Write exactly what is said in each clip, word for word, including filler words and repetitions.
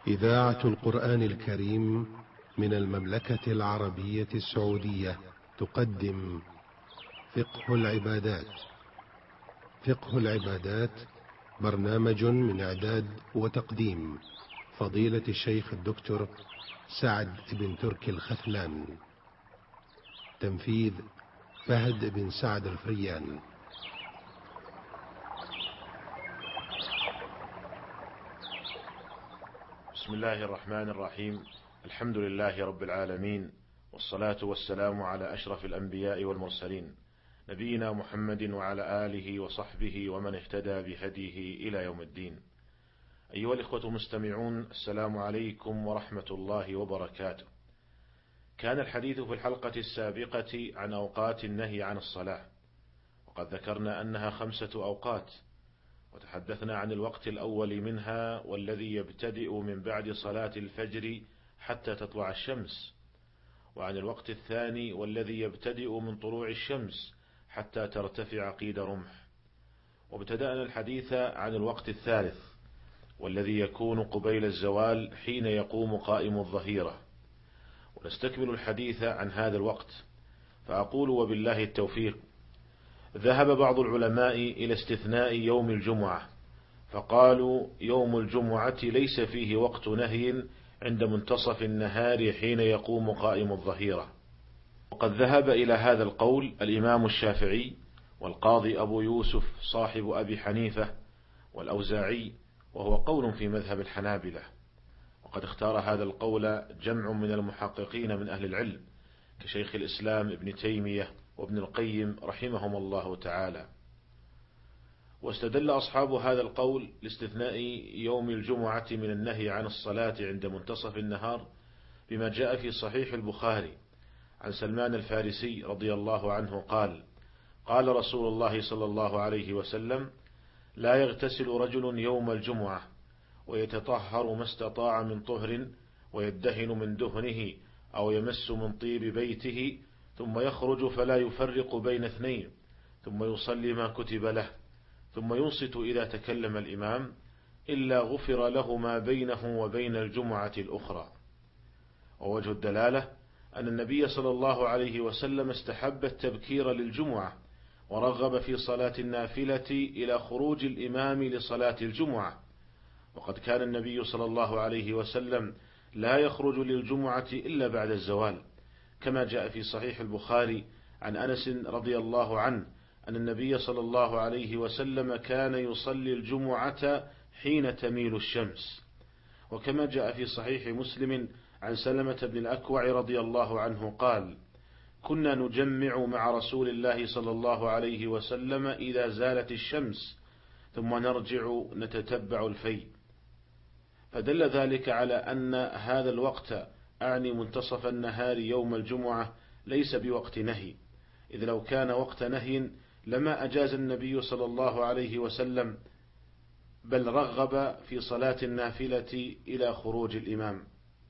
إذاعة القرآن الكريم من المملكة العربية السعودية تقدم فقه العبادات. فقه العبادات برنامج من إعداد وتقديم فضيلة الشيخ الدكتور سعد بن تركي الخثلان. تنفيذ فهد بن سعد الفريان. بسم الله الرحمن الرحيم. الحمد لله رب العالمين، والصلاة والسلام على أشرف الأنبياء والمرسلين، نبينا محمد وعلى آله وصحبه ومن اهتدى بهديه إلى يوم الدين. أيها الإخوة المستمعون، السلام عليكم ورحمة الله وبركاته. كان الحديث في الحلقة السابقة عن أوقات النهي عن الصلاة، وقد ذكرنا أنها خمسة أوقات، وتحدثنا عن الوقت الأول منها والذي يبتدئ من بعد صلاة الفجر حتى تطلع الشمس، وعن الوقت الثاني والذي يبتدئ من طلوع الشمس حتى ترتفع قيد رمح، وابتدأنا الحديث عن الوقت الثالث والذي يكون قبيل الزوال حين يقوم قائم الظهيرة، ونستكمل الحديث عن هذا الوقت. فأقول وبالله التوفيق. ذهب بعض العلماء إلى استثناء يوم الجمعة، فقالوا يوم الجمعة ليس فيه وقت نهي عند منتصف النهار حين يقوم قائم الظهيرة. وقد ذهب إلى هذا القول الإمام الشافعي والقاضي أبو يوسف صاحب أبي حنيفة والأوزاعي، وهو قول في مذهب الحنابلة. وقد اختار هذا القول جمع من المحققين من أهل العلم كشيخ الإسلام ابن تيمية وابن القيم رحمهم الله تعالى. واستدل أصحاب هذا القول لاستثناء يوم الجمعة من النهي عن الصلاة عند منتصف النهار بما جاء في صحيح البخاري عن سلمان الفارسي رضي الله عنه قال: قال رسول الله صلى الله عليه وسلم: لا يغتسل رجل يوم الجمعة ويتطهر ما استطاع من طهر ويدهن من دهنه أو يمس من طيب بيته ثم يخرج فلا يفرق بين اثنين ثم يصلي ما كتب له ثم ينصت إذا تكلم الإمام إلا غفر له ما بينه وبين الجمعة الأخرى. ووجه الدلالة أن النبي صلى الله عليه وسلم استحب التبكير للجمعة ورغب في صلاة النافلة إلى خروج الإمام لصلاة الجمعة، وقد كان النبي صلى الله عليه وسلم لا يخرج للجمعة إلا بعد الزوال، كما جاء في صحيح البخاري عن أنس رضي الله عنه أن النبي صلى الله عليه وسلم كان يصلي الجمعة حين تميل الشمس. وكما جاء في صحيح مسلم عن سلمة بن الأكوع رضي الله عنه قال: كنا نجمع مع رسول الله صلى الله عليه وسلم إذا زالت الشمس ثم نرجع نتتبع الفيء. فدل ذلك على أن هذا الوقت أعني منتصف النهار يوم الجمعة ليس بوقت نهي، إذ لو كان وقت نهي لما أجاز النبي صلى الله عليه وسلم، بل رغب في صلاة النافلة إلى خروج الإمام.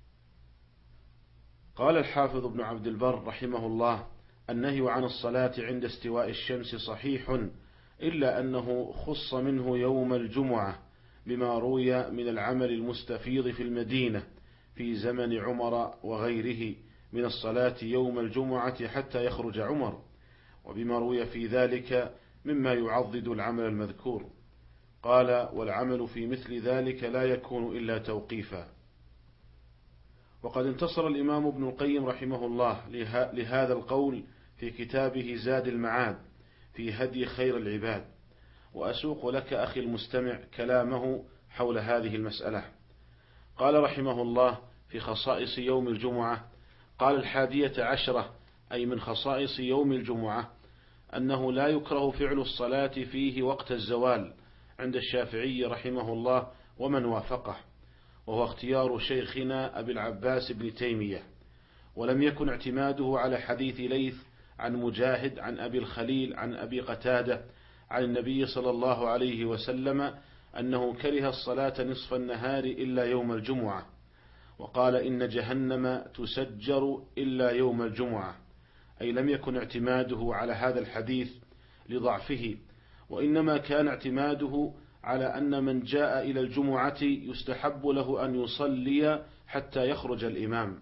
قال الحافظ ابن عبد البر رحمه الله: النهي عن الصلاة عند استواء الشمس صحيح، إلا أنه خص منه يوم الجمعة بما روي من العمل المستفيض في المدينة في زمن عمر وغيره من الصلاة يوم الجمعة حتى يخرج عمر، وبما روي في ذلك مما يعضد العمل المذكور. قال: والعمل في مثل ذلك لا يكون إلا توقيفا. وقد انتصر الإمام ابن القيم رحمه الله لهذا القول في كتابه زاد المعاد في هدي خير العباد، وأسوق لك أخي المستمع كلامه حول هذه المسألة. قال رحمه الله في خصائص يوم الجمعة: قال: الحادية عشرة، أي من خصائص يوم الجمعة، أنه لا يكره فعل الصلاة فيه وقت الزوال عند الشافعي رحمه الله ومن وافقه، وهو اختيار شيخنا أبي العباس بن تيمية، ولم يكن اعتماده على حديث ليث عن مجاهد عن أبي الخليل عن أبي قتادة عن النبي صلى الله عليه وسلم أنه كره الصلاة نصف النهار إلا يوم الجمعة، وقال: إن جهنم تسجر إلا يوم الجمعة، أي لم يكن اعتماده على هذا الحديث لضعفه، وإنما كان اعتماده على أن من جاء إلى الجمعة يستحب له أن يصلي حتى يخرج الإمام.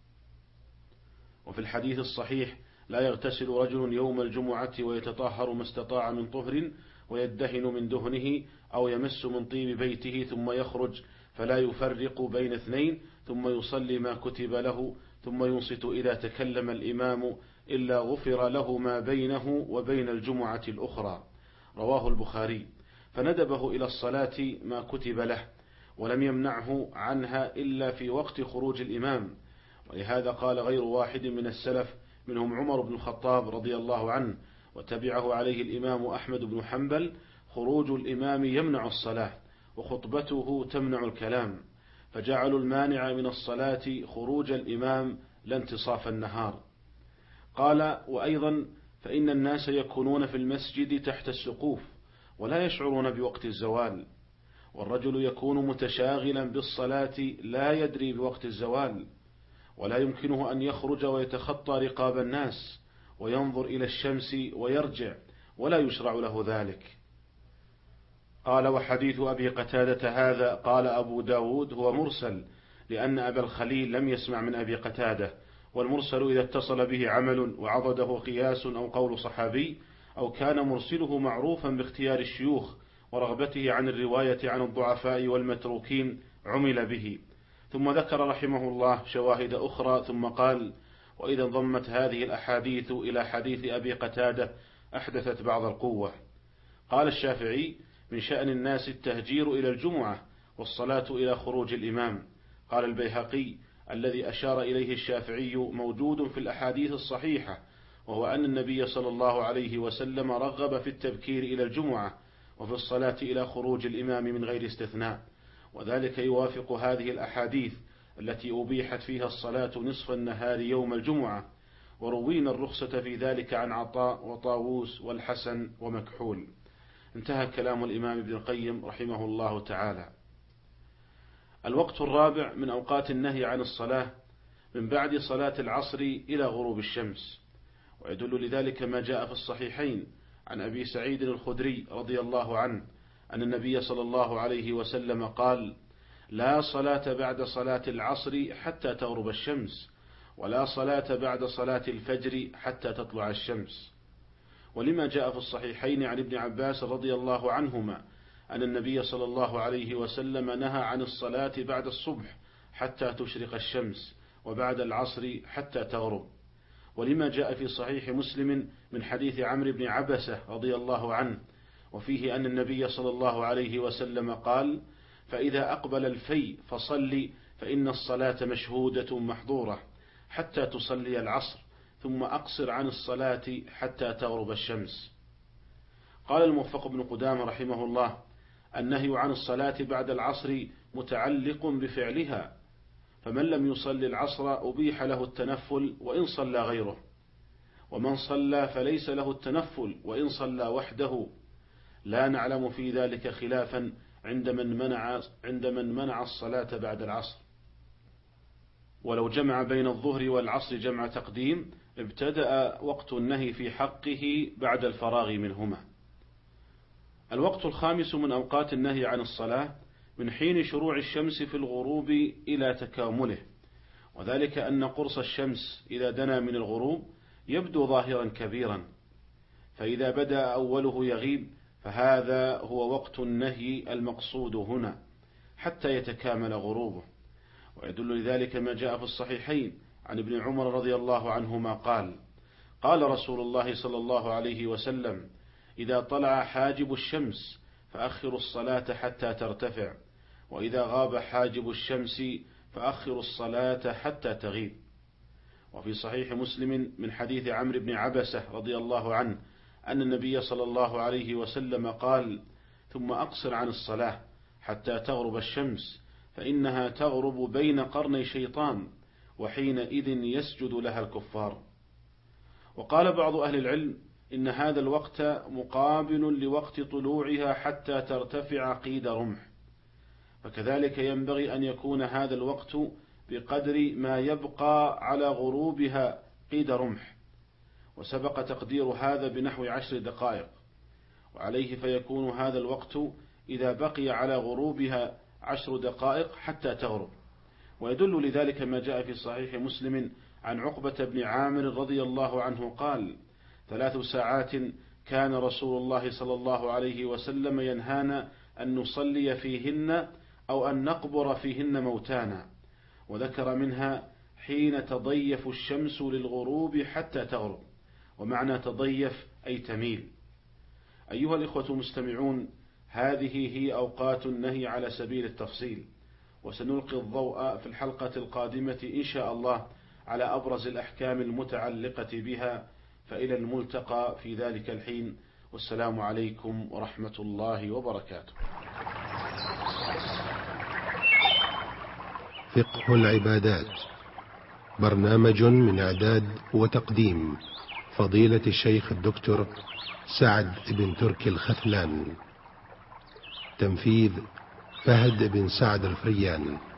وفي الحديث الصحيح: لا يغتسل رجل يوم الجمعة ويتطهر ما استطاع من طهر ويدهن من دهنه أو يمس من طيب بيته ثم يخرج فلا يفرق بين اثنين ثم يصلي ما كتب له ثم ينصت إذا تكلم الإمام إلا غفر له ما بينه وبين الجمعة الأخرى. رواه البخاري. فندبه إلى الصلاة ما كتب له، ولم يمنعه عنها إلا في وقت خروج الإمام. ولهذا قال غير واحد من السلف منهم عمر بن الخطاب رضي الله عنه، وتبعه عليه الإمام أحمد بن حنبل: خروج الإمام يمنع الصلاة وخطبته تمنع الكلام، فجعلوا المانع من الصلاة خروج الإمام لا انتصاف النهار. قال: وأيضا فإن الناس يكونون في المسجد تحت السقوف ولا يشعرون بوقت الزوال، والرجل يكون متشاغلا بالصلاة لا يدري بوقت الزوال، ولا يمكنه أن يخرج ويتخطى رقاب الناس وينظر إلى الشمس ويرجع، ولا يشرع له ذلك. قال: وحديث أبي قتادة هذا قال أبو داود هو مرسل، لأن أبا الخليل لم يسمع من أبي قتادة، والمرسل إذا اتصل به عمل وعضده قياس أو قول صحابي أو كان مرسله معروفا باختيار الشيوخ ورغبته عن الرواية عن الضعفاء والمتروكين عمل به. ثم ذكر رحمه الله شواهد أخرى ثم قال: وإذا انضمت هذه الأحاديث إلى حديث أبي قتادة أحدثت بعض القوة. قال الشافعي: من شأن الناس التهجير إلى الجمعة والصلاة إلى خروج الإمام. قال البيهقي: الذي أشار إليه الشافعي موجود في الأحاديث الصحيحة، وهو أن النبي صلى الله عليه وسلم رغب في التبكير إلى الجمعة وفي الصلاة إلى خروج الإمام من غير استثناء، وذلك يوافق هذه الأحاديث التي أبيحت فيها الصلاة نصف النهار يوم الجمعة، وروينا الرخصة في ذلك عن عطاء وطاووس والحسن ومكحول. انتهى كلام الإمام ابن القيم رحمه الله تعالى. الوقت الرابع من أوقات النهي عن الصلاة من بعد صلاة العصر إلى غروب الشمس، ويدل لذلك ما جاء في الصحيحين عن أبي سعيد الخدري رضي الله عنه أن النبي صلى الله عليه وسلم قال: لا صلاة بعد صلاة العصر حتى تغرب الشمس، ولا صلاة بعد صلاة الفجر حتى تطلع الشمس. ولما جاء في الصحيحين عن ابن عباس رضي الله عنهما أن النبي صلى الله عليه وسلم نهى عن الصلاة بعد الصبح حتى تشرق الشمس، وبعد العصر حتى تغرب. ولما جاء في صحيح مسلم من حديث عمرو بن عبسة رضي الله عنه وفيه أن النبي صلى الله عليه وسلم قال: فإذا أقبل الفي فصلي فإن الصلاة مشهودة محظورة حتى تصلي العصر، ثم أقصر عن الصلاة حتى تغرب الشمس. قال الموفق بن قدامة رحمه الله: النهي عن الصلاة بعد العصر متعلق بفعلها، فمن لم يصلي العصر أبيح له التنفل وإن صلى غيره، ومن صلى فليس له التنفل وإن صلى وحده. لا نعلم في ذلك خلافا عند من منع, عند من منع الصلاة بعد العصر. ولو جمع بين الظهر والعصر جمع تقديم ابتدأ وقت النهي في حقه بعد الفراغ منهما. الوقت الخامس من أوقات النهي عن الصلاة من حين شروع الشمس في الغروب إلى تكامله، وذلك أن قرص الشمس إذا دنا من الغروب يبدو ظاهرا كبيرا، فإذا بدأ أوله يغيب فهذا هو وقت النهي المقصود هنا حتى يتكامل غروبه. ويدل لذلك ما جاء في الصحيحين عن ابن عمر رضي الله عنهما قال: قال رسول الله صلى الله عليه وسلم: إذا طلع حاجب الشمس فأخروا الصلاة حتى ترتفع، وإذا غاب حاجب الشمس فأخروا الصلاة حتى تغيب. وفي صحيح مسلم من حديث عمرو بن عبسة رضي الله عنه أن النبي صلى الله عليه وسلم قال: ثم أقصر عن الصلاة حتى تغرب الشمس، فإنها تغرب بين قرني شيطان، وحينئذ يسجد لها الكفار. وقال بعض أهل العلم إن هذا الوقت مقابل لوقت طلوعها حتى ترتفع قيد رمح، فكذلك ينبغي أن يكون هذا الوقت بقدر ما يبقى على غروبها قيد رمح، وسبق تقدير هذا بنحو عشر دقائق، وعليه فيكون هذا الوقت إذا بقي على غروبها عشر دقائق حتى تغرب. ويدل لذلك ما جاء في صحيح مسلم عن عقبة بن عامر رضي الله عنه قال: ثلاث ساعات كان رسول الله صلى الله عليه وسلم ينهانا أن نصلي فيهن أو أن نقبر فيهن موتانا، وذكر منها حين تضيف الشمس للغروب حتى تغرب، ومعنى تضيف أي تميل. أيها الإخوة المستمعون، هذه هي أوقات النهي على سبيل التفصيل، وسنلقي الضوء في الحلقة القادمة إن شاء الله على أبرز الأحكام المتعلقة بها، فإلى الملتقى في ذلك الحين، والسلام عليكم ورحمة الله وبركاته. فقه العبادات، برنامج من إعداد وتقديم فضيلة الشيخ الدكتور سعد بن تركي الخثلان، تنفيذ فهد بن سعد الفريان.